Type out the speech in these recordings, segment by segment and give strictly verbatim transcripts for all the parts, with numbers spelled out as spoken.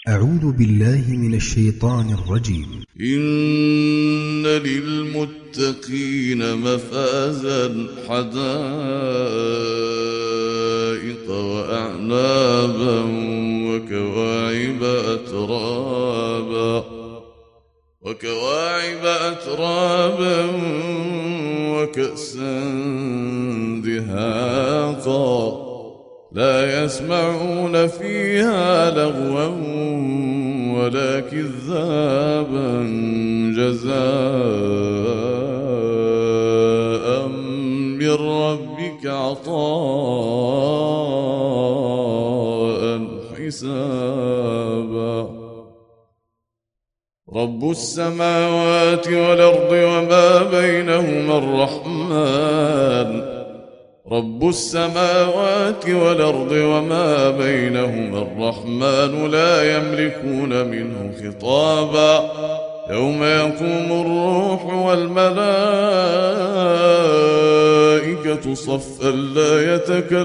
أعوذ بالله من الشيطان الرجيم. إن للمتقين مفازا حدائق وأعنابا وكواعب أترابا وكواعب أترابا وكأسا دهاقا لا يسمعون فيها لغوا ولا كذابا جزاء من ربك عطاء حسابا. رب السماوات والأرض وما بينهما الرحمن رب السماوات والأرض وما بينهما الرحمن لا يملكون منه خطابا. يوم يقوم الروح والملائكة صفا لا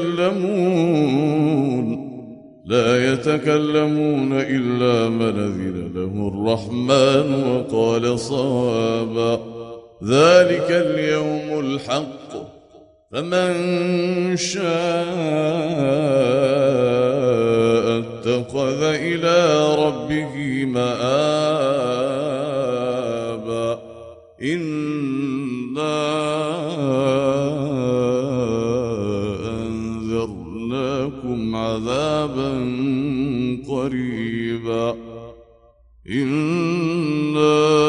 يتكلمون لا يتكلمون إلا من أذن له الرحمن وقال صوابا. ذلك اليوم الحق فمن شاء اتخذ إلى ربه مآبا. إنا أنذرناكم عذابا قريبا. إنا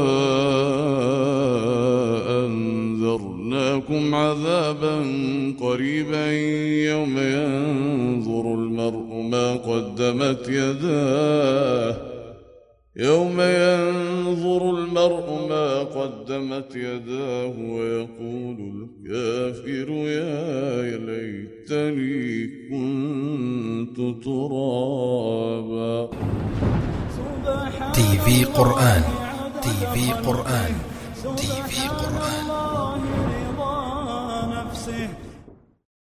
أنذرناكم عذابا قريبا يوم ينظر المرء ما قدمت يداه يوم ينظر المرء ما قدمت يداه ويقول الكافر يا ليتني كنت ترابا. تي في قرآن تي في قرآن تي في قرآن.